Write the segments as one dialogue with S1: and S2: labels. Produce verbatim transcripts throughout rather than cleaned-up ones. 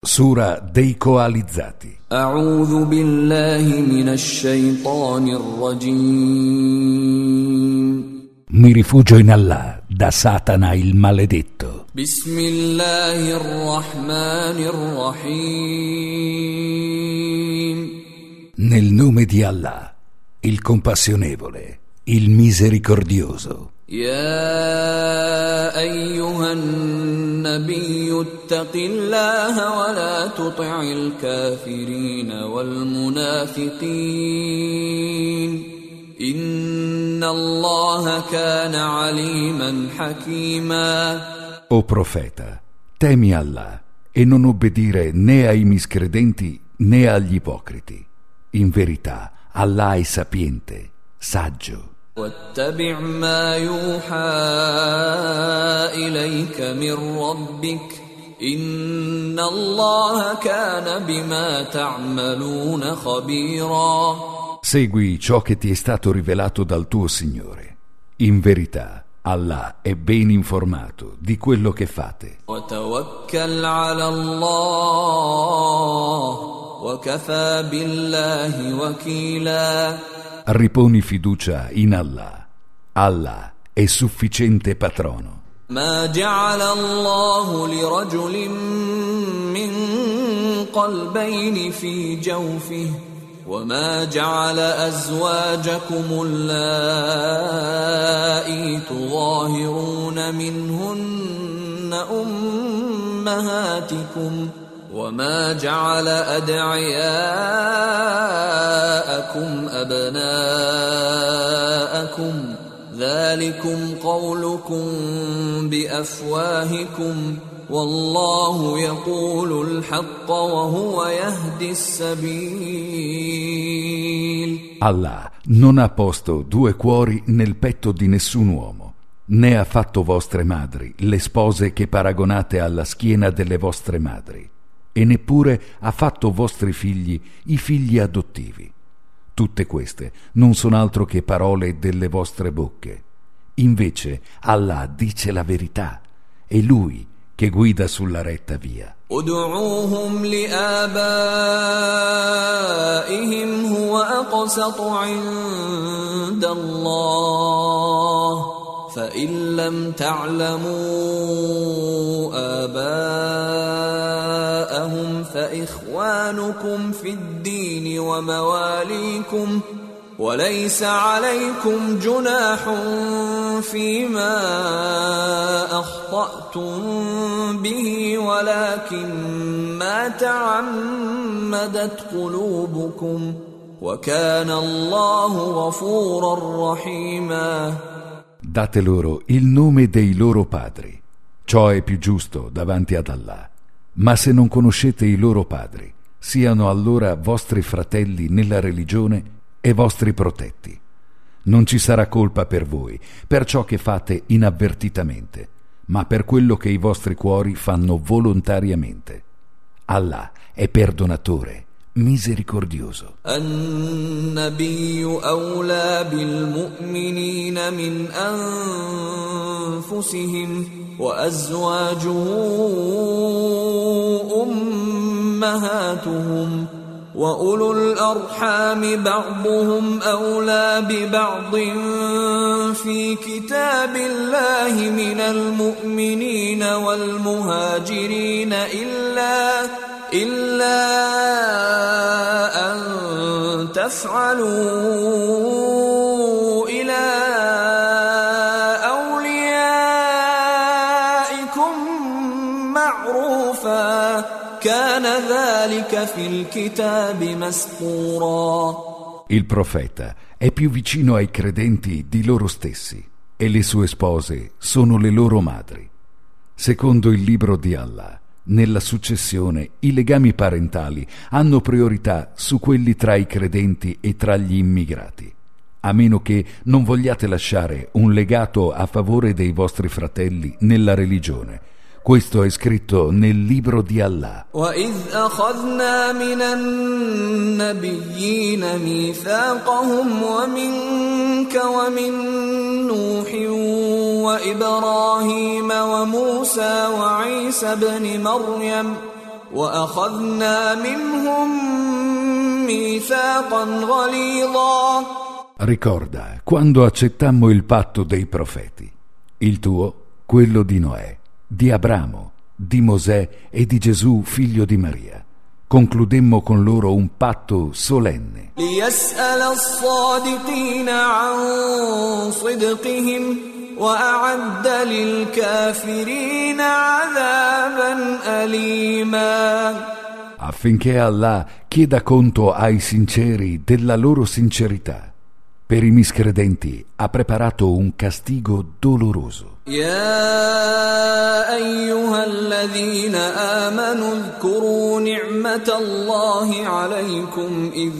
S1: Sura dei coalizzati.
S2: A'udhu billahi minash shaitanir rajim.
S1: Mi rifugio in Allah da Satana il maledetto.
S2: Bismillahir rahmanir rahim.
S1: Nel nome di Allah, il compassionevole, il misericordioso.
S2: يا أيها النبي اتق الله ولا تطع الكافرين والمنافقين إن الله كان عليما حكيما.
S1: O profeta, temi Allah e non obbedire né ai miscredenti né agli ipocriti. In verità, Allah è sapiente, saggio.
S2: واتبع ما يوحى إليك من ربك إن الله كان بما تعملون خبيرا.
S1: Segui ciò che ti è stato rivelato dal tuo Signore. In verità, Allah è ben informato di quello che fate.
S2: وتوكل على الله وكفى بالله وكيلا.
S1: Riponi fiducia in Allah. Allah è sufficiente patrono.
S2: ما جعل الله لرجل من قلبين في جوفه وما جعل أزواجكم اللائي تظاهرون منهن أمهاتكم وما جعل أدعياءكم أبناءكم ذلكم قولكم بأفواهكم والله يقول الحق وهو يهدي السبيل.
S1: Allah non ha posto due cuori nel petto di nessun uomo, né ha fatto vostre madri le spose che paragonate alla schiena delle vostre madri, e neppure ha fatto vostri figli i figli adottivi. Tutte queste non sono altro che parole delle vostre bocche. Invece Allah dice la verità, è Lui che guida sulla retta via.
S2: ادعوهم لآبائهم هو أقسط عند الله فإن لم تعلموا آباءهم فإخوانكم في الدين ومواليكم وليس عليكم جناح فيما أخطأتم به ولكن ما تعمدت قلوبكم وكان الله غفورا رحيما.
S1: Date loro il nome dei loro padri. Ciò è più giusto davanti ad Allah. Ma se non conoscete i loro padri, siano allora vostri fratelli nella religione e vostri protetti. Non ci sarà colpa per voi per ciò che fate inavvertitamente, ma per quello che i vostri cuori fanno volontariamente. Allah è perdonatore, misericordioso.
S2: النبي أولى بالمؤمنين من أنفسهم وأزواجه أمهاتهم وأولو الأرحام بعضهم أولى ببعض في كتاب الله من المؤمنين والمهاجرين إلا إلا أن تفعلوا إلى أوليائكم معروفا كان ذلك في الكتاب مسطورا.
S1: Il profeta è più vicino ai credenti di loro stessi e le sue spose sono le loro madri. Secondo il libro di Allah, nella successione i legami parentali hanno priorità su quelli tra i credenti e tra gli immigrati, a meno che non vogliate lasciare un legato a favore dei vostri fratelli nella religione. Questo è scritto nel libro di Allah.
S2: وَإِذْ أَخَذْنَا مِنَ النَّبِيِّينَ مِيثَاقَهُمْ وَمِنْكَ وَمِنْ نُوحٍ وَإِبْرَاهِيمَ وَمُوسَى وَعِيسَى ابْنِ مَرْيَمَ وأخذنا منهم ميثاقا غليظا.
S1: Ricorda quando accettammo il patto dei profeti, il tuo, quello di Noè, di Abramo, di Mosè e di Gesù figlio di Maria. Concludemmo con loro un patto solenne.
S2: ليسأل الصادقين عن صدقهم وأعد للكافرين عذابا أليما.
S1: Affinché Allah chieda conto ai sinceri della loro sincerità. Per i miscredenti ha preparato un castigo doloroso.
S2: يا أيها الذين آمنوا اذكروا نعمة الله عليكم إذ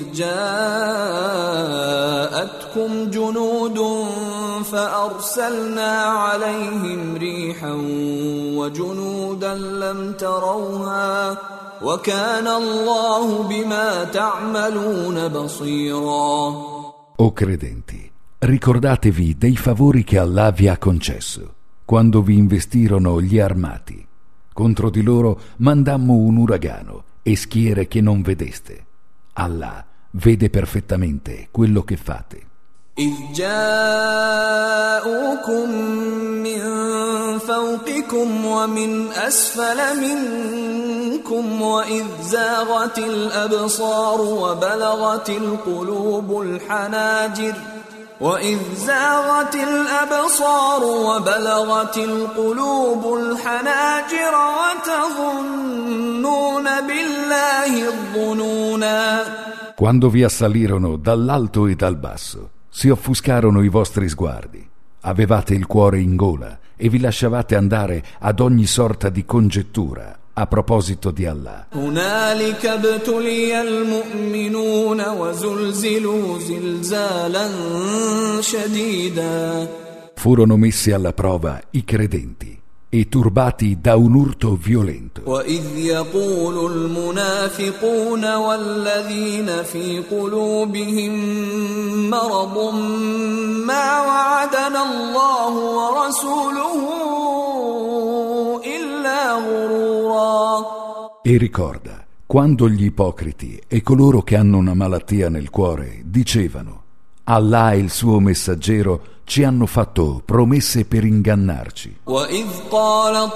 S2: جاءتكم جنود فأرسلنا عليهم ريحا وجنودا لم تروها وكان الله بما تعملون بصيرا.
S1: O credenti, ricordatevi dei favori che Allah vi ha concesso, quando vi investirono gli armati. Contro di loro mandammo un uragano e schiere che non vedeste. Allah vede perfettamente quello che fate.
S2: إذ جاءوكم من فوقكم ومن أسفل منكم وإذ زاغت الأبصار وبلغت القلوب الحناجر وإذ زاغت الأبصار وبلغت القلوب الحناجر وتظنون بالله الظنونا.
S1: Quando vi assalirono dall'alto e dal basso, si offuscarono i vostri sguardi, avevate il cuore in gola e vi lasciavate andare ad ogni sorta di congettura a proposito di Allah.
S2: هنالك ابتلي المؤمنون وزلزلوا زلزالا شديدا.
S1: Furono messi alla prova i credenti e turbati da un urto violento.
S2: وإذ يقول المنافقون والذين في قلوبهم مرض ما وعدنا الله ورسوله إلا غرورا.
S1: E ricorda quando gli ipocriti e coloro che hanno una malattia nel cuore dicevano: Allah e il suo messaggero ci hanno fatto promesse per ingannarci.
S2: وَإِذْ قَالَتْ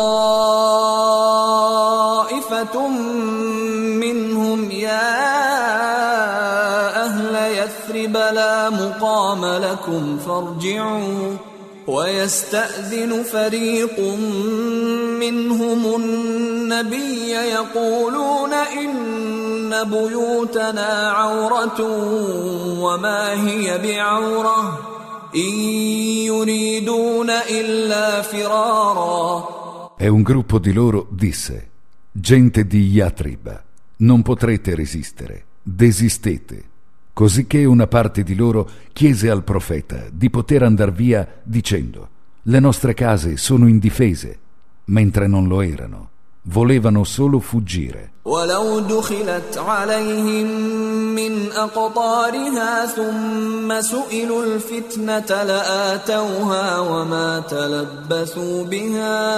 S2: طَائِفَةٌ مِّنْهُمْ يَا أَهْلَ يَثْرِبَ لَا مُقَامَ لَكُمْ فَارْجِعُوا وَيَسْتَأْذِنُ فَرِيقٌ مِّنْهُمُ النَّبِيَّ يَقُولُونَ إِنَّ بُيُوتَنَا عَوْرَةٌ وَمَا هِيَ بِعَوْرَةٍ إن يريدون إلا فرارا.
S1: E un gruppo di loro disse: gente di Yatrib, non potrete resistere, desistete. Cosicché una parte di loro chiese al profeta di poter andar via dicendo: le nostre case sono indifese, mentre non lo erano. Volevano solo fuggire.
S2: ولو دخلت عليهم من أقطارها ثم سئلوا الفتنة لآتوها وما تلبثوا بها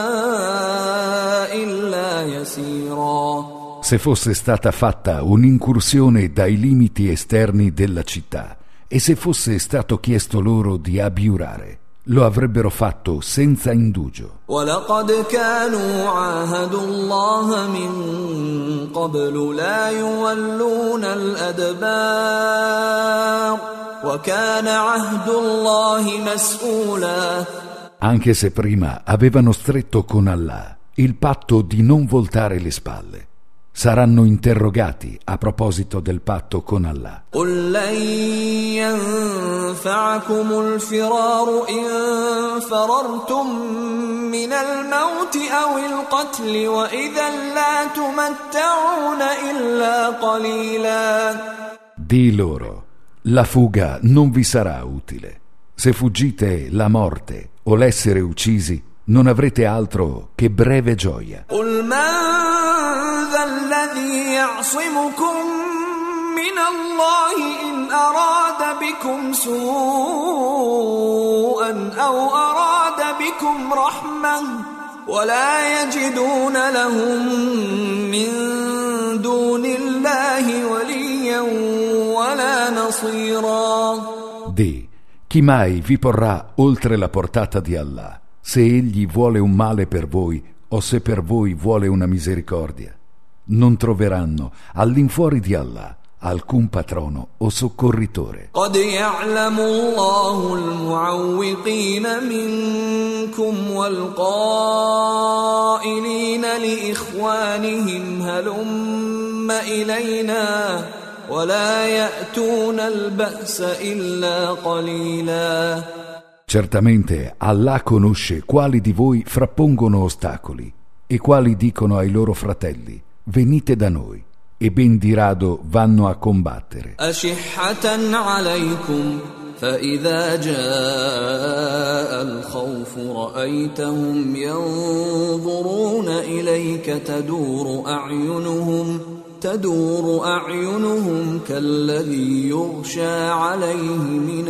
S2: إلا يسيرا.
S1: Se fosse stata fatta un'incursione dai limiti esterni della città e se fosse stato chiesto loro di abiurare, lo avrebbero fatto senza indugio.
S2: وَلَقَدْ كَانُوا عَاهَدُوا اللَّهَ مِن قَبْلُ لَا يُوَلُّونَ الْأَدْبَارَ وَكَانَ عَهْدُ اللَّهِ مَسْئُولًا.
S1: Anche se prima avevano stretto con Allah il patto di non voltare le spalle, saranno interrogati a proposito del patto con Allah.
S2: قُل لَّن يَنفَعَكُمُ الْفِرَارُ إِن فَرَرْتُم مِّنَ الْمَوْتِ أَوِ الْقَتْلِ وَإِذًا لَّا تُمَتَّعُونَ إِلَّا قَلِيلًا.
S1: Di loro: la fuga non vi sarà utile. Se fuggite la morte o l'essere uccisi, non avrete altro che breve gioia.
S2: قُلْ مَن ذَا الَّذِي يَعْصِمُكُم مِّنَ اللَّهِ إِنْ أَرَادَ بِكُمْ سُوءًا أَوْ أَرَادَ بِكُمْ رَحْمَةً ولا يجدون لهم من دون الله وليا ولا نصيرا.
S1: Di, chi mai vi porrà oltre la portata di Allah, se egli vuole un male per voi o se per voi vuole una misericordia? Non troveranno all'infuori di Allah alcun patrono o soccorritore.
S2: قد يعلم الله المعوقين منكم والقائلين لإخوانهم هلم إلينا ولا يأتون البأس إلا قليلا.
S1: Certamente Allah conosce quali di voi frappongono ostacoli e quali dicono ai loro fratelli: venite da noi, e ben di rado vanno a combattere.
S2: أشحة عليكم فإذا جاء الخوف رأيتهم ينظرون إليك تدور أعينهم تدور أعينهم كالذي يغشى عليه من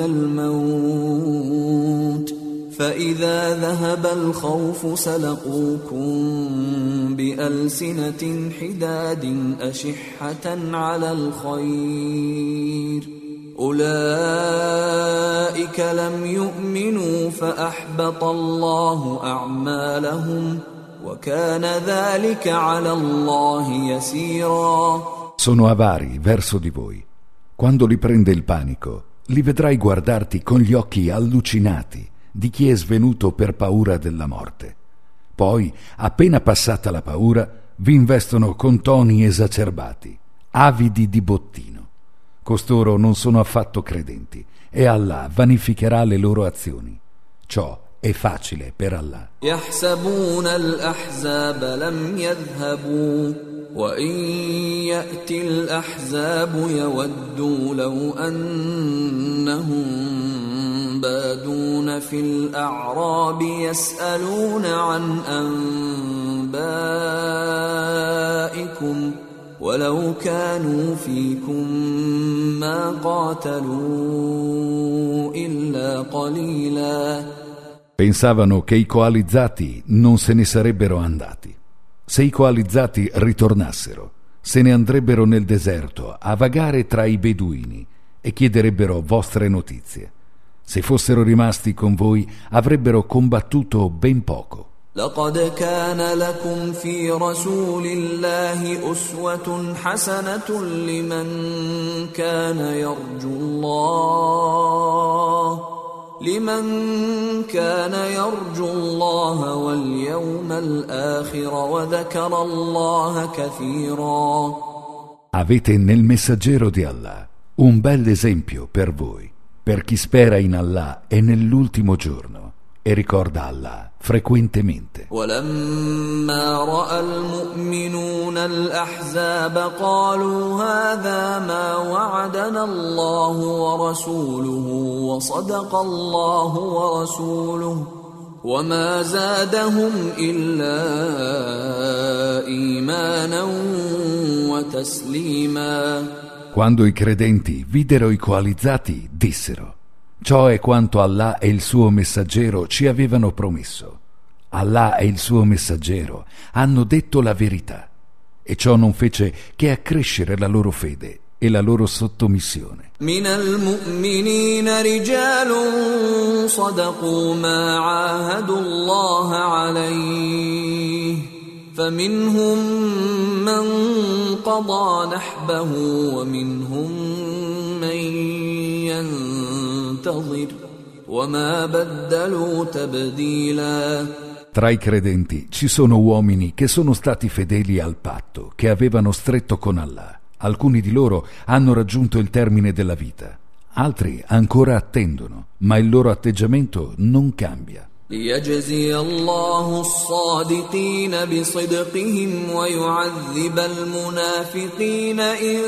S2: الموت فإذا ذهب الخوف سلقوكم بألسنة حداد أشحة على الخير أولئك لم يؤمنوا فأحبط الله أعمالهم وكان ذلك على الله يسيرا.
S1: Sono avari verso di voi. Quando li prende il panico, li vedrai guardarti con gli occhi allucinati di chi è svenuto per paura della morte. Poi, appena passata la paura, vi investono con toni esacerbati, avidi di bottino. Costoro non sono affatto credenti e Allah vanificherà le loro azioni. Ciò è facile per Allah.
S2: يحسبون الأحزاب لم يذهبوا وإن يأتي الأحزاب يودوا لو أنهم بادون في الأعراب يسألون عن أنبائكم ولو كانوا فيكم ما قاتلوا إلا قليلا.
S1: Pensavano che i coalizzati non se ne sarebbero andati. Se i coalizzati ritornassero, se ne andrebbero nel deserto a vagare tra i beduini e chiederebbero vostre notizie. Se fossero rimasti con voi, avrebbero combattuto ben poco.
S2: لقد كان لكم في رسول الله أسوة حسنة لمن كان يرجو الله لمن كان يرجو الله واليوم الآخر وذكر الله كثيرا.
S1: Avete nel messaggero di Allah un bel esempio per voi, per chi spera in Allah e nell'ultimo giorno e ricorda Allah frequentemente.
S2: ولما رأى المؤمنون الأحزاب قالوا هذا ما وعدنا الله ورسوله وصدق الله ورسوله وما زادهم إلا إيمانا وتسليما.
S1: Quando i credenti videro i coalizzati, dissero: ciò è quanto Allah e il suo messaggero ci avevano promesso. Allah e il suo messaggero hanno detto la verità, e ciò non fece che accrescere la loro fede e la loro sottomissione.
S2: من المؤمنين رجال صدقوا ما عاهدوا الله عليه فمنهم من قضى نحبه ومنهم من ينتظر وما بدلوا تبديلا.
S1: Tra i credenti ci sono uomini che sono stati fedeli al patto che avevano stretto con Allah. Alcuni di loro hanno raggiunto il termine della vita, altri ancora attendono, ma il loro atteggiamento non cambia.
S2: ليجزي الله الصادقين بصدقهم ويعذب المنافقين إن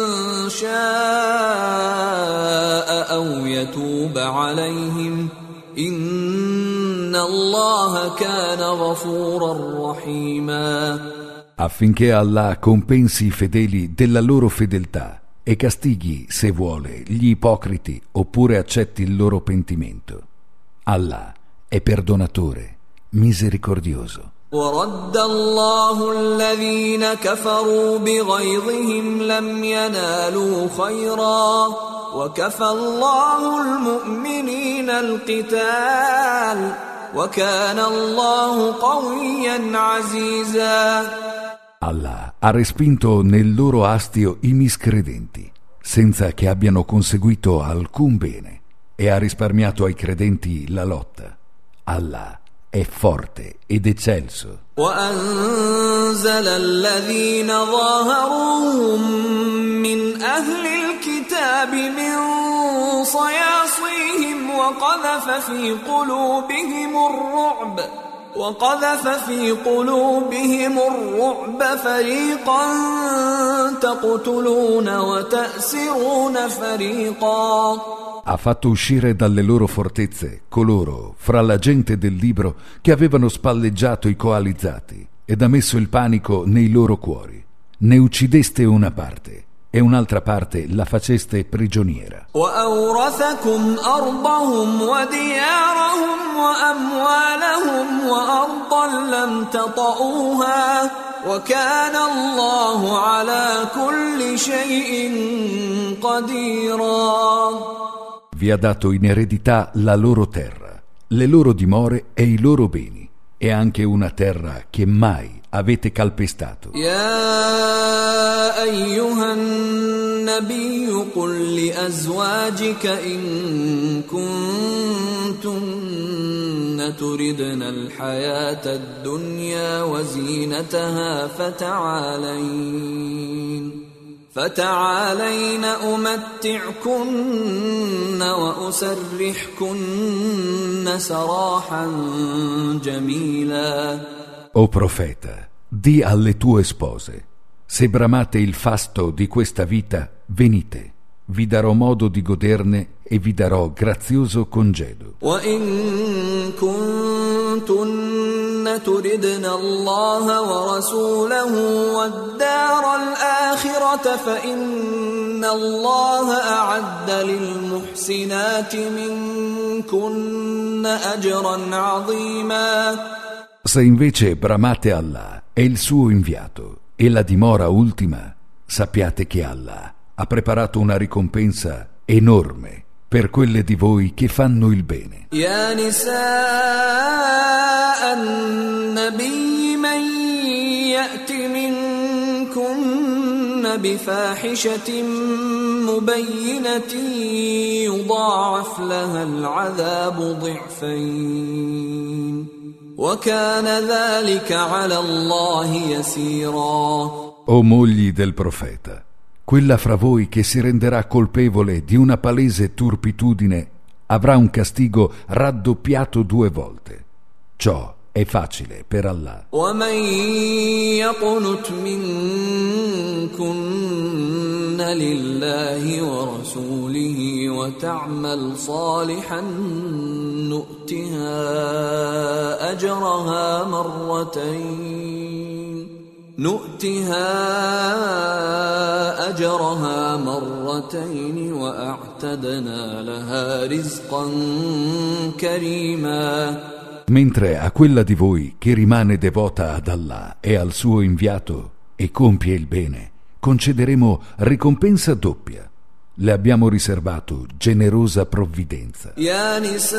S2: شاء أو يتوب عليهم إن الله كان غفورا رحيما.
S1: Affinché Allah compensi i fedeli della loro fedeltà e castighi, se vuole, gli ipocriti oppure accetti il loro pentimento. Allah è perdonatore, misericordioso.
S2: ورد الله الذين كفروا بغيظهم لم ينالوا خيرا وكفى الله المؤمنين القتال وكان الله قويا عزيزا.
S1: Allah ha respinto nel loro astio i miscredenti, senza che abbiano conseguito alcun bene, e ha risparmiato ai credenti la lotta. Allah è forte ed eccelso.
S2: وأنزل الذين ظاهروهم من أهل الكتاب من صياصيهم وقذف في قلوبهم الرعب وقذف في قلوبهم الرعب فريقا تقتلون وتأسرون فريقا.
S1: Ha fatto uscire dalle loro fortezze coloro, fra la gente del libro, che avevano spalleggiato i coalizzati ed ha messo il panico nei loro cuori. Ne uccideste una parte e un'altra parte la faceste prigioniera.
S2: وأورثكم أرضهم وديارهم وأموالهم وأرضا لم تطئوها وكان الله على كل شيء قديرا.
S1: Vi ha dato in eredità la loro terra, le loro dimore e i loro beni, e anche una terra che mai avete calpestato.
S2: يا أيها النبي قل لأزواجك إن كنتن تردن الحياة الدنيا وزينتها فتعالين فتعالين أمتعكن وأسرحكن سراحا جميلا.
S1: O profeta, di alle tue spose: se bramate il fasto di questa vita, venite, vi darò modo di goderne e vi darò grazioso congedo.
S2: وإن كنتن تردن الله ورسوله والدار الآخرة فإن الله أعد للمحسنات منكن أجرا عظيما.
S1: Se invece bramate Allah e il suo inviato e la dimora ultima, sappiate che Allah ha preparato una ricompensa enorme per quelle di voi che fanno il bene.
S2: يا نساء النبي من يأت منكن بفاحشة مبينة يضاعف لها العذاب ضعفين وكان ذلك على الله يسيرا.
S1: O mogli del profeta, quella fra voi che si renderà colpevole di una palese turpitudine avrà un castigo raddoppiato due volte. Ciò è facile per Allah.
S2: ومن يقنت منكن لله ورسوله وتعمل صالحا نؤتها أجرها مرتين نؤتها أجرها مرتين وأعتدنا لها رزقا كريما.
S1: Mentre a quella di voi che rimane devota ad Allah e al suo inviato e compie il bene, concederemo ricompensa doppia. Le abbiamo riservato generosa provvidenza.
S2: يا نساء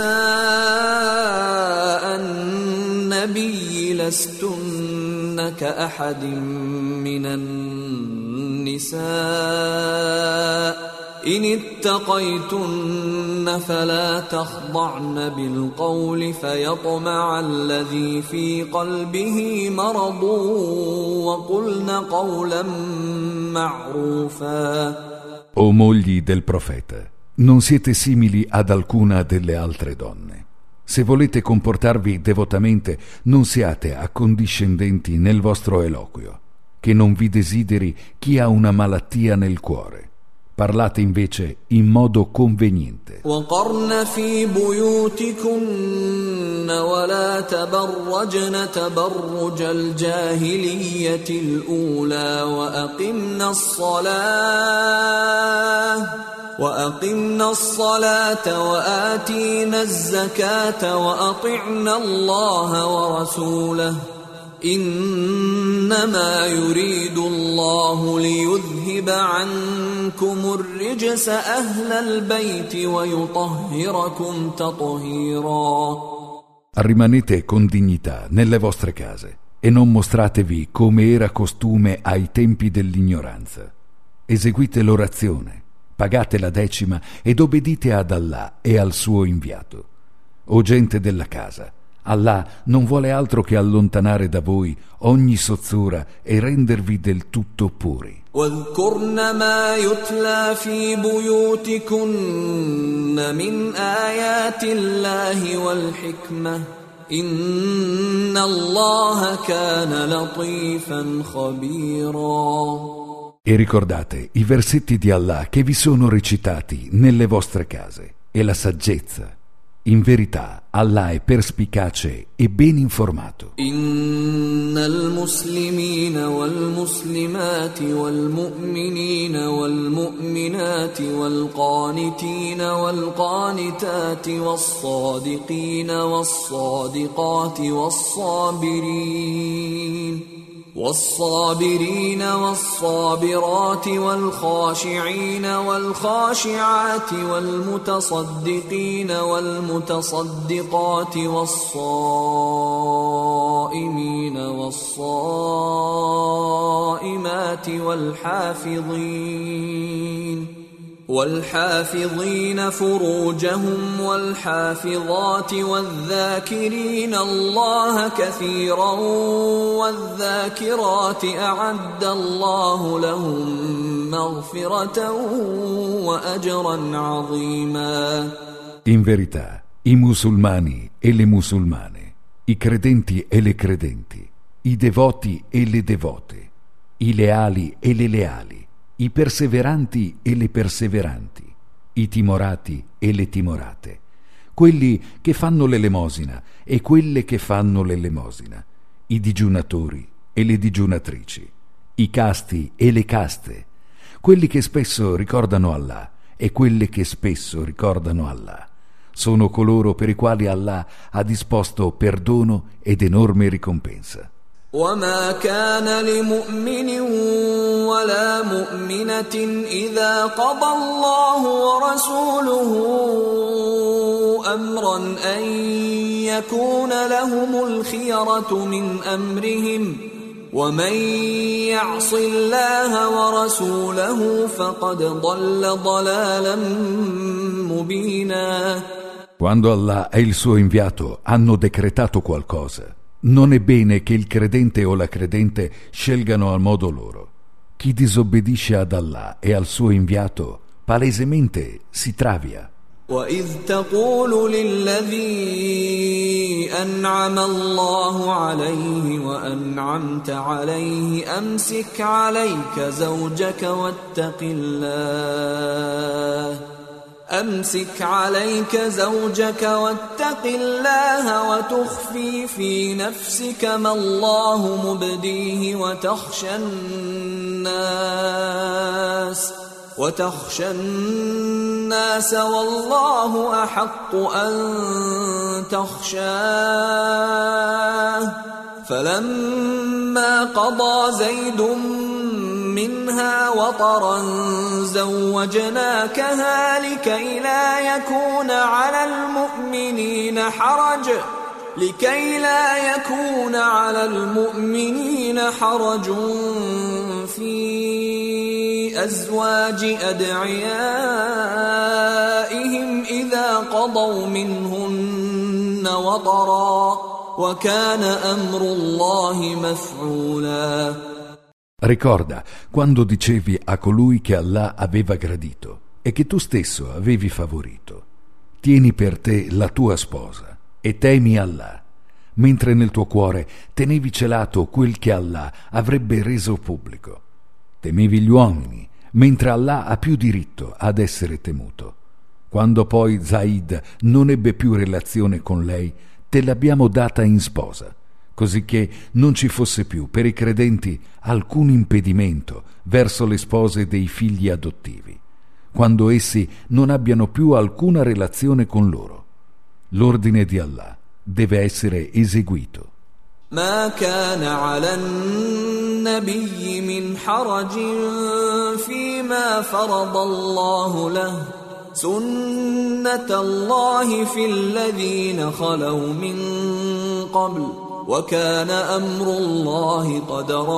S2: النبي لستن كأحد من النساء إن اتقيتن فلا تخضعن بالقول فيطمع الذي في قلبه مرض وقلن قولا معروفا.
S1: O mogli del profeta, non siete simili ad alcuna delle altre donne. Se volete comportarvi devotamente, non siate accondiscendenti nel vostro eloquio, che non vi desideri chi ha una malattia nel cuore. Parlate invece in modo conveniente.
S2: وقرن في بيوتكن ولا تبرجن تبرج الجاهلية الأولى وأقمنا الصلاة وأقمنا الصلاة وآتينا الزكاة وأطعنا الله ورسوله إنما يريد الله ليذهب عنكم الرجس أهل البيت ويطهركم تطهيرا.
S1: Rimanete con dignità nelle vostre case e non mostratevi come era costume ai tempi dell'ignoranza. Eseguite l'orazione, pagate la decima ed obbedite ad Allah e al suo inviato. O gente della casa, Allah non vuole altro che allontanare da voi ogni sozzura e rendervi del tutto puri.
S2: واذكرن ما يتلى في بيوتكن من آيات الله والحكمة إن الله كان لطيفا خبيرا.
S1: E ricordate i versetti di Allah che vi sono recitati nelle vostre case e la saggezza. In verità, Allah è perspicace e ben informato.
S2: Innal muslimina wal muslimati wal mu'minina wal mu'minati wal qanitina wal qanitati was sadiqina was sadiqati was sabirin والصابرين والصابرات والخاشعين والخاشعات والمتصدقين والمتصدقات والصائمين والصائمات والحافظين والحافظين فروجهم والحافظات والذاكرين الله كثيرا والذاكرات أعد الله لهم مغفرة وأجرا عظيما.
S1: In verità, i musulmani e le musulmane, i credenti e le credenti, i devoti e le devote, i leali e le leali, i perseveranti e le perseveranti, i timorati e le timorate, quelli che fanno l'elemosina e quelle che fanno l'elemosina, i digiunatori e le digiunatrici, i casti e le caste, quelli che spesso ricordano Allah e quelle che spesso ricordano Allah. Sono coloro per i quali Allah ha disposto perdono ed enorme ricompensa.
S2: وما كان لمؤمن ولا مؤمنة إذا قضى الله ورسوله أمرا أن يكون لهم الخيرة من أمرهم ومن يعص الله ورسوله فقد ضل ضلالا مبينا.
S1: Quando Allah e il suo inviato hanno decretato qualcosa, non è bene che il credente o la credente scelgano al modo loro. Chi disobbedisce ad Allah e al suo inviato palesemente si travia.
S2: وَإِذْ تَقُولُ لِلَّذِي أَنْعَمَ اللَّهُ عَلَيْهِ وَأَنْعَمْتَ عَلَيْهِ أَمْسِكْ عَلَيْكَ زَوْجَكَ وَاتَّقِ اللَّهَ أمسك عليك زوجك واتق الله وتخفي في نفسك ما الله مبديه وتخشى الناس وتخشى الناس والله أحق أن تخشاه فلما قضى زيد منها وطرا زوجناكها لكي لا يكون على المؤمنين حرج لكي لا يكون على المؤمنين حرج في أزواج أدعيائهم إذا قضوا منهن وطرا وكان أمر الله مفعولا.
S1: Ricorda quando dicevi a colui che Allah aveva gradito e che tu stesso avevi favorito: tieni per te la tua sposa e temi Allah, mentre nel tuo cuore tenevi celato quel che Allah avrebbe reso pubblico. Temevi gli uomini, mentre Allah ha più diritto ad essere temuto. Quando poi Zaid non ebbe più relazione con lei, te l'abbiamo data in sposa, così che non ci fosse più per i credenti alcun impedimento verso le spose dei figli adottivi, quando essi non abbiano più alcuna relazione con loro. L'ordine di Allah deve essere eseguito.
S2: ما كان على النبي من حرج فيما فرض الله له سنة الله في الذين خلوا من قبل وكان أمر الله قدرا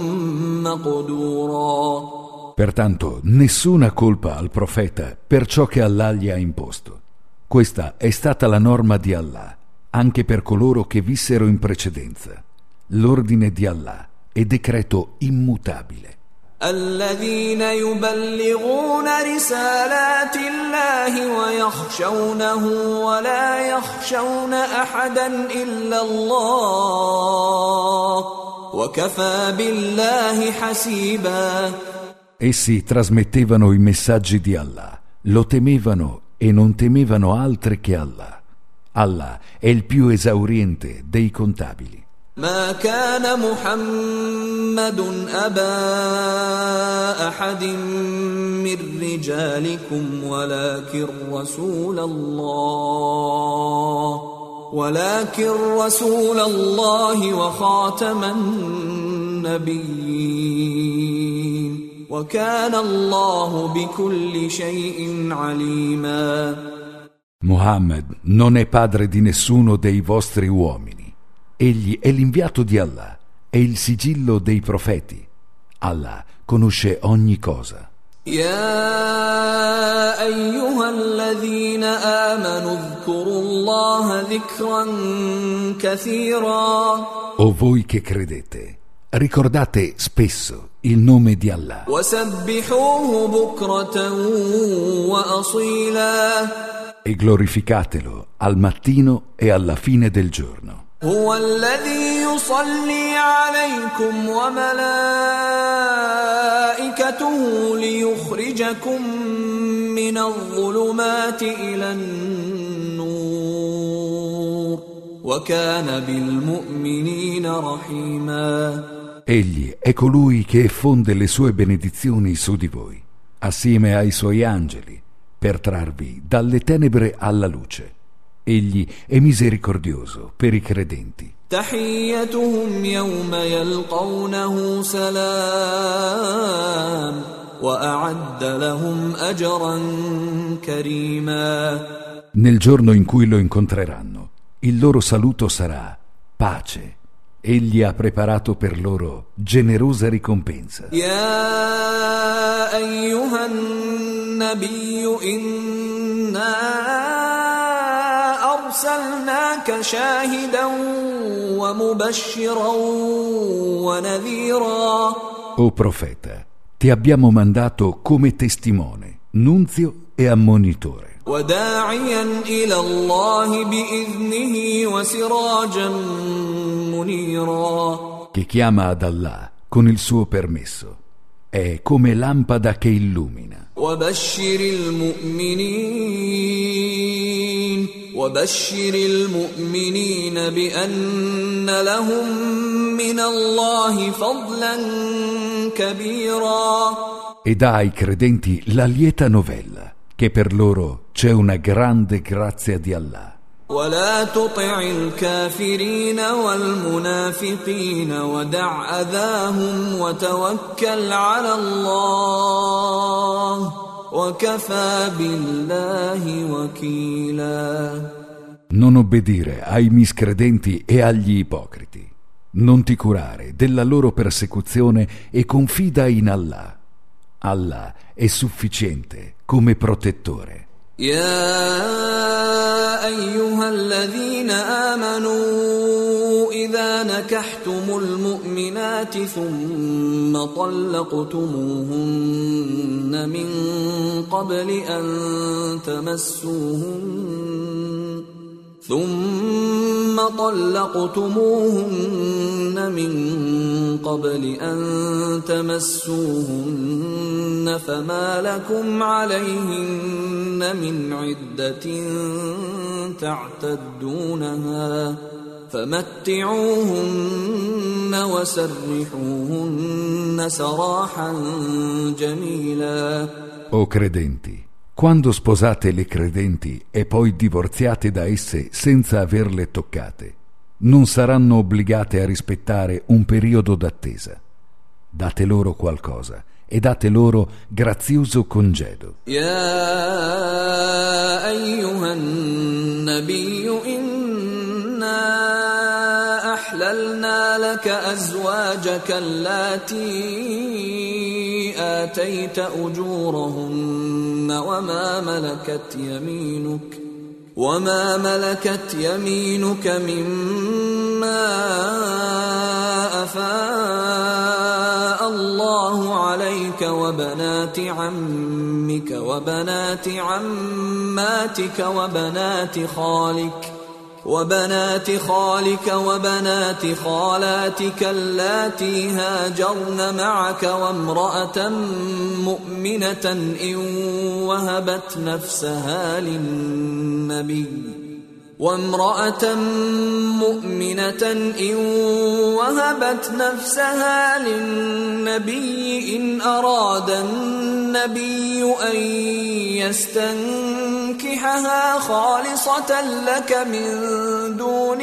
S2: مقدورا.
S1: Pertanto nessuna colpa al profeta per ciò che Allah gli ha imposto. Questa è stata la norma di Allah, anche per coloro che vissero in precedenza. L'ordine di Allah è decreto immutabile.
S2: الذين يبلغون رسالات الله ويخشونه ولا يخشون أحدا إلا الله وكفى بالله حسيبا.
S1: Essi trasmettevano i messaggi di Allah, lo temevano e non temevano altri che Allah. Allah è il più esauriente dei contabili.
S2: ما كان محمد أبا أحد من رجالكم ولكن رسول الله ولكن رسول الله وخاتم النبيين وكان الله بكل شيء عليما.
S1: Muhammad non è padre di nessuno dei vostri uomini. Egli è l'inviato di Allah, è il sigillo dei profeti. Allah conosce ogni cosa.
S2: يا أيها الذين آمنوا اذكروا الله ذكرا كثيرا.
S1: O voi che credete, ricordate spesso il nome di Allah.
S2: وسبحوه بكرة وأصيلا.
S1: E glorificatelo al mattino e alla fine del giorno.
S2: هو الذي يصلي عليكم وملائكته ليخرجكم من الظلمات إلى النور وكان بالمؤمنين رحيما.
S1: Egli è colui che fonde le sue benedizioni su di voi, assieme ai suoi angeli, per trarvi dalle tenebre alla luce. Egli è misericordioso per i credenti.
S2: تحيتهم يوم يلقونه سلام وأعد لهم أجرا كريما.
S1: Nel giorno in cui lo incontreranno, il loro saluto sarà pace. Egli ha preparato per loro generosa ricompensa.
S2: يا أيها النبي إنا أرسلناك شاهدا ومبشرا ونذيرا.
S1: O profeta, ti abbiamo mandato come testimone, nunzio e ammonitore.
S2: وداعيا إلى الله بإذنه وسراجا منيرا.
S1: Che chiama ad Allah con il suo permesso. È come lampada che illumina.
S2: وبشر المؤمنين وبشر المؤمنين بأن لهم من الله فضلا كبيرا.
S1: E dà ai credenti la lieta novella, che per loro c'è una grande grazia di Allah.
S2: ولا تطع الكافرين والمنافقين ودع أذاهم وتوكل على الله وكفى بالله وكيلا.
S1: Non obbedire ai miscredenti e agli ipocriti. Non ti curare della loro persecuzione e confida in Allah. Allah è sufficiente come protettore.
S2: يا أيها الذين آمنوا إذا نكحتم المؤمنات ثم طلقتموهن من قبل أن تمسوهن ثم طلقتموهن من قبل أن تمسوهن فما لكم عليهن من عدة تعتدونها فمتعوهن وسرحوهن سراحا جميلا.
S1: O credenti, quando sposate le credenti e poi divorziate da esse senza averle toccate, non saranno obbligate a rispettare un periodo d'attesa. Date loro qualcosa e date loro grazioso congedo.
S2: Ya ayyuhan nabiyyu inna ahlalna laka azwajaka allati atayta ujurahunna wa ma malakat yaminuk وما ملكت يمينك مما أفاء الله عليك وبنات عمك وبنات عماتك وبنات خالك وبنات خالك وبنات خالاتك اللاتي هاجرن معك وامرأة مؤمنة إن وهبت نفسها للنبي وامرأة مؤمنة إن وهبت نفسها للنبي إن أراد النبي أن يستنكحها خالصة لك من دون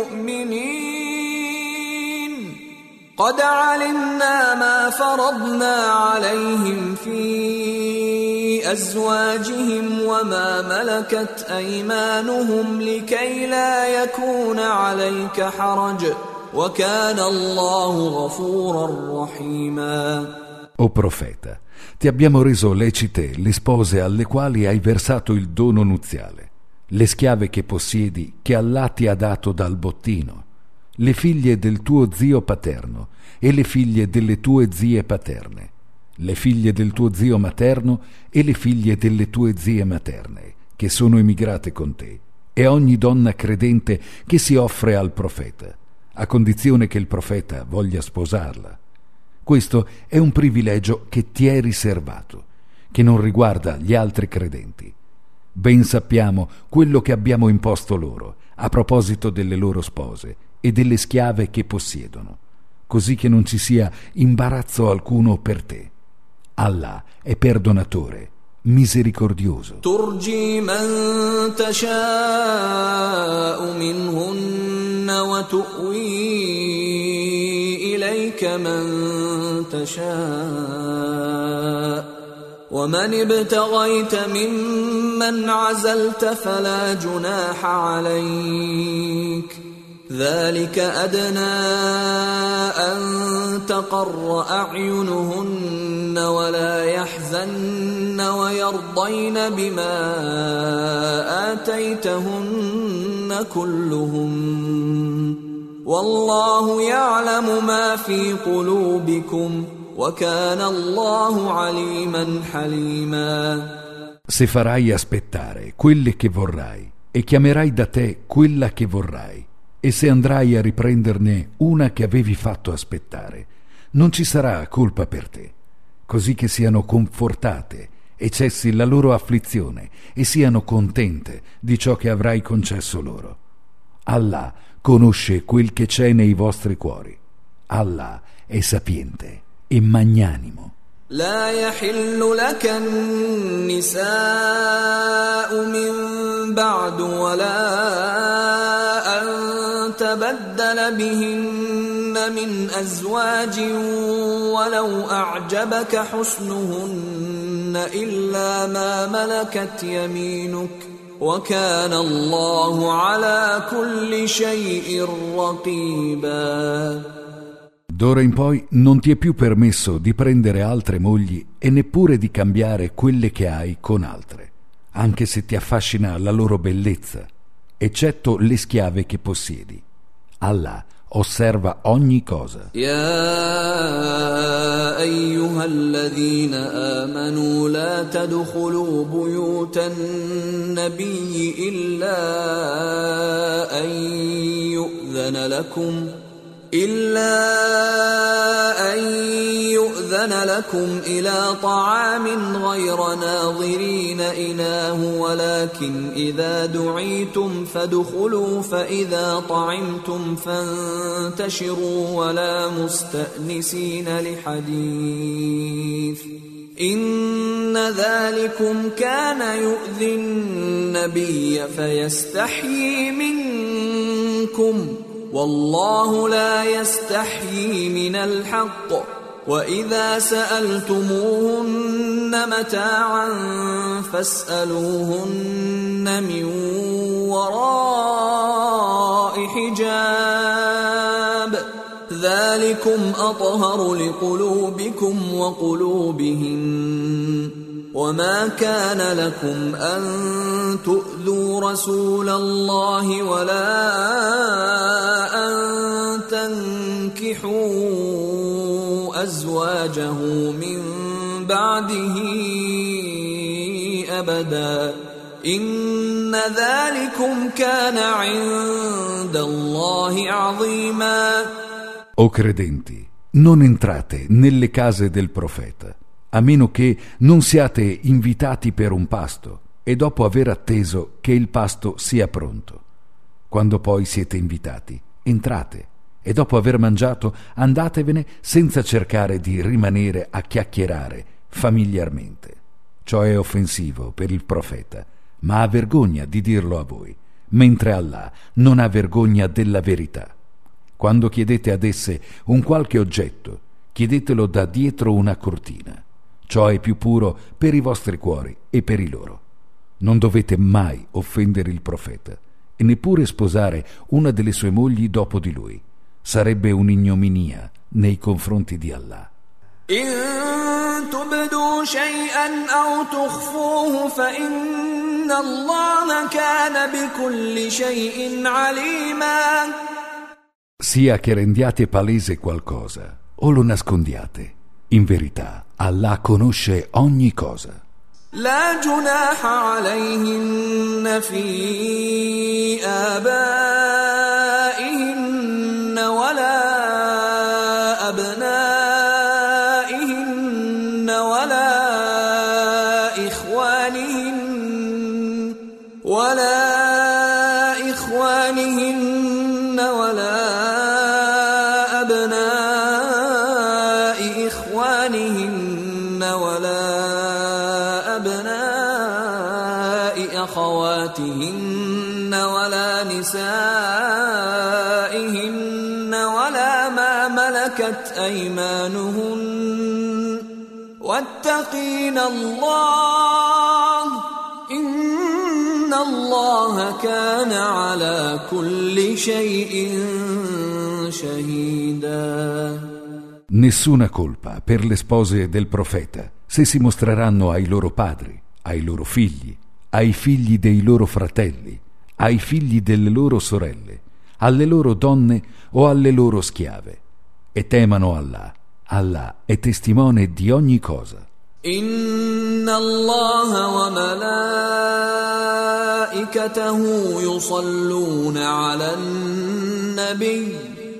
S2: المؤمنين قد علمنا ما فرضنا عليهم في أزواجهم وما ملكت أيمانهم لكي لا يكون عليك حرج وكان الله غفورا رحيما.
S1: O profeta, ti abbiamo reso lecite le spose alle quali hai versato il dono nuziale, le schiave che possiedi che Allah ti ha dato dal bottino, le figlie del tuo zio paterno e le figlie delle tue zie paterne, le figlie del tuo zio materno e le figlie delle tue zie materne, che sono emigrate con te, e ogni donna credente che si offre al profeta, a condizione che il profeta voglia sposarla. Questo è un privilegio che ti è riservato, che non riguarda gli altri credenti. Ben sappiamo quello che abbiamo imposto loro, a proposito delle loro spose e delle schiave che possiedono, così che non ci sia imbarazzo alcuno per te. Allah è perdonatore, misericordioso.
S2: Turji man tasha'u minhunna wa tu'wi ilayka man tasha' ومن ابتغيت ممن عزلت فلا جناح عليك ذلك أدنى أن تقر أعينهن ولا يحزن ويرضين بما آتيتهن كلهم والله يعلم ما في قلوبكم وَكَانَ اللَّهُ عَلِيمًا حَلِيمًا.
S1: Se farai aspettare quelle che vorrai e chiamerai da te quella che vorrai, e se andrai a riprenderne una che avevi fatto aspettare, non ci sarà colpa per te, così che siano confortate e cessi la loro afflizione e siano contente di ciò che avrai concesso loro. Allah conosce quel che c'è nei vostri cuori. Allah è sapiente e magnanimo.
S2: لا يحل لك النساء من بعد ولا أن تبدل بهن من أزواج ولو أعجبك حسنهن إلا ما ملكت يمينك وكان الله على كل شيء رقيبا.
S1: D'ora in poi non ti è più permesso di prendere altre mogli e neppure di cambiare quelle che hai con altre, anche se ti affascina la loro bellezza, eccetto le schiave che possiedi. Allah osserva ogni cosa.
S2: Ya ayyuhalladhina amanu la tadkhulu buyutan nabiyyi illa an yu'dhana lakum إلا أن يؤذن لكم إلى طعام غير ناظرين إناه ولكن إذا دعيتم فادخلوا فإذا طعمتم فانتشروا ولا مستأنسين لحديث إن ذلكم كان يؤذي النبي فيستحيي منكم والله لا يستحيي من الحق وإذا سألتموهن متاعا فاسألوهن من وراء حجاب ذلكم أطهر لقلوبكم وقلوبهن وما كان لكم أن تؤذوا رسول الله ولا أن تنكحوا أزواجه من بعده أبدا إن ذلكم كان عند الله عظيما.
S1: O credenti, non entrate nelle case del profeta, a meno che non siate invitati per un pasto e dopo aver atteso che il pasto sia pronto. Quando poi siete invitati, entrate e dopo aver mangiato andatevene senza cercare di rimanere a chiacchierare familiarmente. Ciò è offensivo per il profeta, ma ha vergogna di dirlo a voi, mentre Allah non ha vergogna della verità. Quando chiedete ad esse un qualche oggetto, chiedetelo da dietro una cortina. Ciò è più puro per i vostri cuori e per i loro. Non dovete mai offendere il profeta e neppure sposare una delle sue mogli dopo di lui. Sarebbe un'ignominia nei confronti di Allah.
S2: إن تبدوا شيئا أو تخفوه فإن الله كان بكل شيء عليما.
S1: Sia che rendiate palese qualcosa o lo nascondiate, in verità Allah conosce ogni cosa.
S2: لا جناح عليهن في آبائهن ولا أبنائهن ولا إخوانهن ولا إخوانهن ولا أبناء إخوانهن ولا أبناء أخواتهن ولا نسائهن ولا ما ملكت أيمانهن واتقين الله إن الله كان على كل شيء شهيدا.
S1: Nessuna colpa per le spose del profeta se si mostreranno ai loro padri, ai loro figli, ai figli dei loro fratelli, ai figli delle loro sorelle, alle loro donne o alle loro schiave, e temano Allah. Allah è testimone di ogni cosa.
S2: Inna Allah wa malaikatahu yusalluna ala an-nabi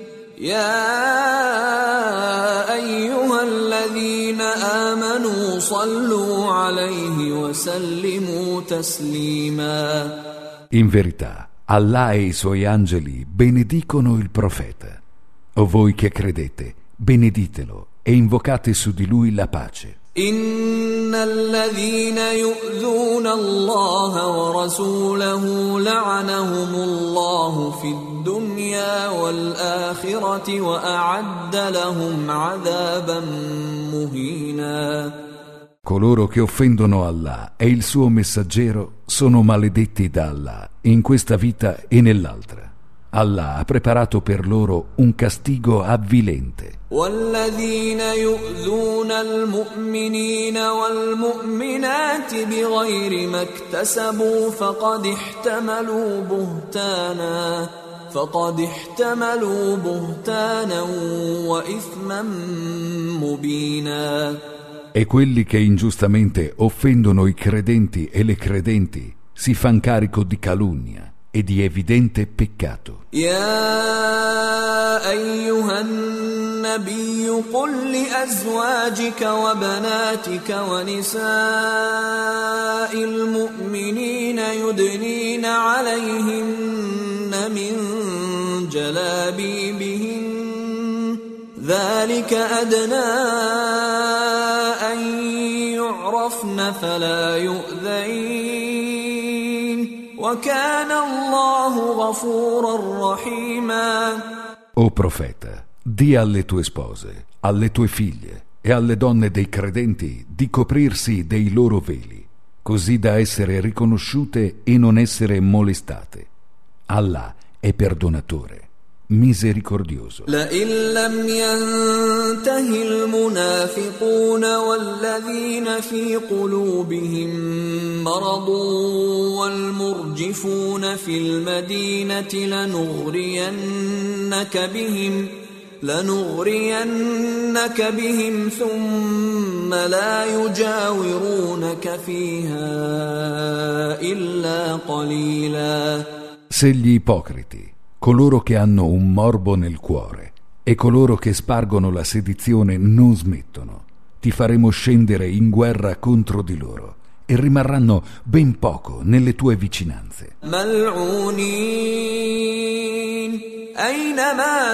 S2: ya ayyuhalladhina amanu sallu alayhi wa sallimu taslima.
S1: In verità, Allah e i suoi angeli benedicono il profeta. O voi che credete, beneditelo e invocate su di lui la pace.
S2: Innal ladhina yu'dhuna Allah wa rasulahu la'anahumullahu fid dunya wal akhirati wa a'adda lahum 'adaban muhina.
S1: Coloro che offendono Allah e il suo messaggero sono maledetti da Allah in questa vita e nell'altra. Allah ha preparato per loro un castigo avvilente.
S2: وَالَّذِينَ يُؤْذُونَ الْمُؤْمِنِينَ وَالْمُؤْمِنَاتِ بِغَيْرِ مَا اكْتَسَبُوا فَقَدِ احْتَمَلُوا بُهْتَانًا فَقَدِ احْتَمَلُوا بُهْتَانًا وَإِثْمًا مُبِينًا.
S1: E quelli che ingiustamente offendono i credenti e le credenti si fan carico di calunnia e di evidente peccato.
S2: Ya ayyuhan nabiyyu qul li azwajika wa banatika wa nisa'il mu'minina yudnina 'alayhinna min jalabibihin ذلك أدنى أن يعرفن فلا يؤذين وكان الله غفورا رحيما.
S1: O profeta, di alle tue spose, alle tue figlie e alle donne dei credenti di coprirsi dei loro veli, così da essere riconosciute e non essere molestate. Allah è perdonatore, misericordioso.
S2: لئن لم ينته المنافقون والذين في قلوبهم مرض والمرجفون في المدينة لنغرينك بهم لنغرينك بهم ثم لا يجاورونك فيها إلا قليلا.
S1: Se gli ipocriti, coloro che hanno un morbo nel cuore e coloro che spargono la sedizione non smettono, ti faremo scendere in guerra contro di loro e rimarranno ben poco nelle tue vicinanze.
S2: ملعونين أينما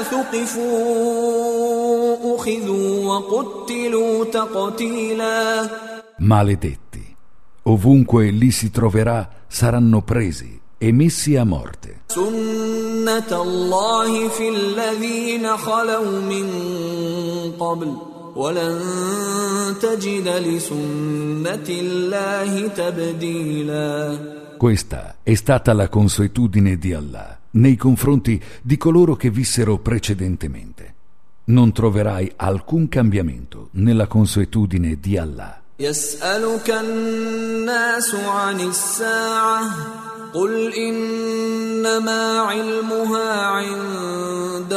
S2: ثقفوا أخذوا وقتلوا تقتيلا.
S1: Maledetti, ovunque li si troverà saranno presi e messi a morte.
S2: سنة الله في الذين خلوا من قبل ولن تجد لسنة الله تبديلا.
S1: Questa è stata la consuetudine di Allah nei confronti di coloro che vissero precedentemente. Non troverai alcun cambiamento nella consuetudine di Allah.
S2: يسألك الناس عن الساعة قل إنما علمها عند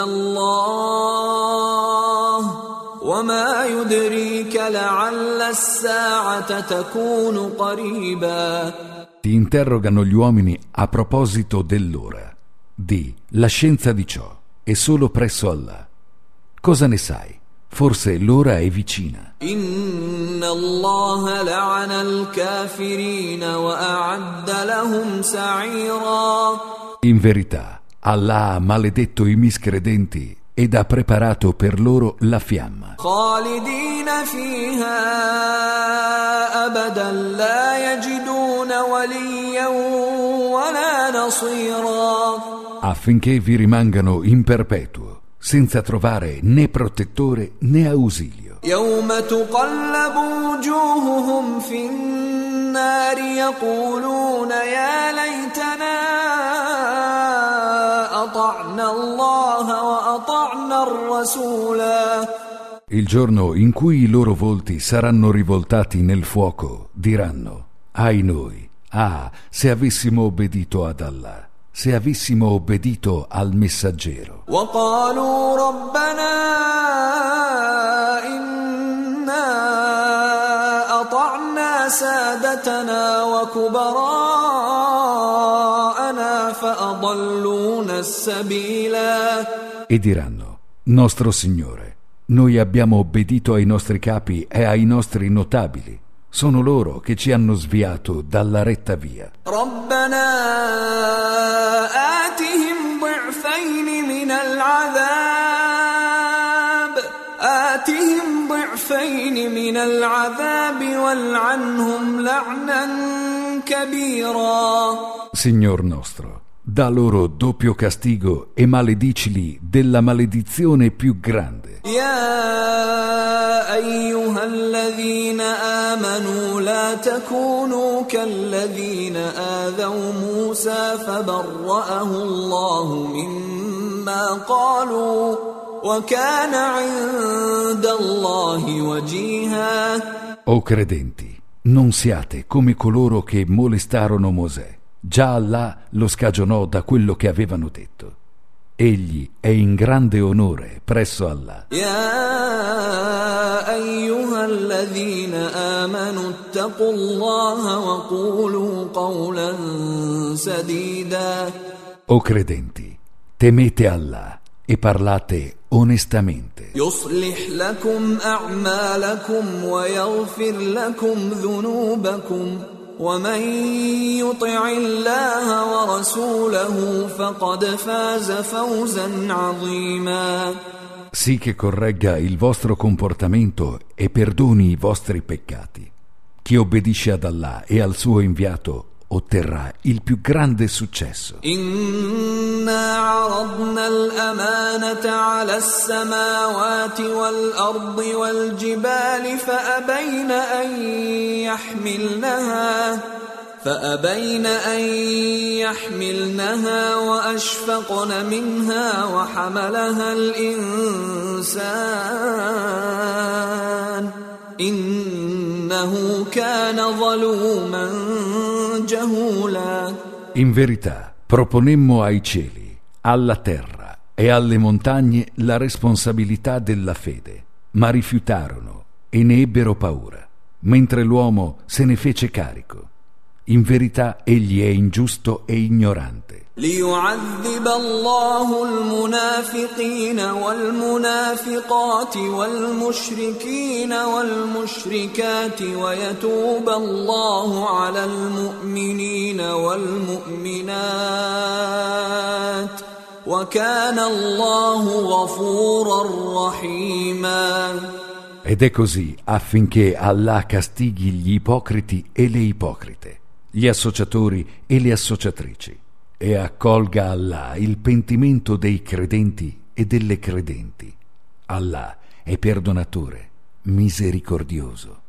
S2: الله وما يدريك لعل الساعة تكون قريبا.
S1: Ti interrogano gli uomini a proposito dell'ora. Di, la scienza di ciò è solo presso Allah. Cosa ne sai? Forse l'ora è vicina.
S2: إن الله لعن الكافرين وأعد لهم سعيرا.
S1: In verità, Allah ha maledetto i miscredenti ed ha preparato per loro la fiamma.
S2: خالدين فيها أبدا لا يجدون وليا ولا نصيرا.
S1: Affinché vi rimangano in perpetuo, senza trovare né protettore né ausilio.
S2: يوم تقلب وجوههم في النار يقولون يا ليتنا أطعنا الله وأطعنا الرسولا.
S1: Il giorno in cui i loro volti saranno rivoltati nel fuoco, diranno: ai noi, ah, se avessimo obbedito ad Allah, se avessimo obbedito al messaggero.
S2: وقالوا ربنا إنا أطعنا سادتنا وكبراءنا فأضلونا السبيلا.
S1: E diranno: nostro Signore, noi abbiamo obbedito ai nostri capi e ai nostri notabili. Sono loro che ci hanno sviato dalla retta via.
S2: ربنا آتهم ضعفين من العذاب آتهم ضعفين من العذاب والعنهم لعنا كبيرا.
S1: Signor nostro, dà loro doppio castigo e maledicili della maledizione più grande.
S2: يا أيها الذين آمنوا لا تكونوا كالذين آذوا موسى فبرأه الله مما قالوا وكان عند الله وجيها.
S1: O credenti, non siate come coloro che molestarono Mosè. Già Allah lo scagionò da quello che avevano detto. Egli è in grande onore presso Allah.
S2: يا أيها الذين آمنوا اتقوا الله وقولوا قولا سديدا.
S1: O credenti, temete Allah e parlate onestamente.
S2: يصلح لكم أعمالكم ويغفر لكم ذنوبكم ومن يطع الله ورسوله فقد فاز فوزا عظيما.
S1: Sì che corregga il vostro comportamento e perdoni i vostri peccati. Chi obbedisce ad Allah e al suo inviato otterrà il più grande successo.
S2: إنا عرضنا الأمانة على السماوات والأرض والجبال فأبين أن يحملنها فأبين أن يحملنها وأشفقن منها وحملها الإنسان إنه كان ظلوما جهولا.
S1: In verità, proponemmo ai cieli, alla terra e alle montagne la responsabilità della fede, ma rifiutarono e ne ebbero paura, mentre l'uomo se ne fece carico. In verità egli è ingiusto e ignorante.
S2: ليعذب الله المنافقين والمنافقات والمشركين والمشركات ويتوب الله على المؤمنين والمؤمنات وكان الله غفورا رحيما.
S1: Ed è così affinché Allah castighi gli ipocriti e le ipocrite, gli associatori e le associatrici, e accolga Allah il pentimento dei credenti e delle credenti. Allah è perdonatore, misericordioso.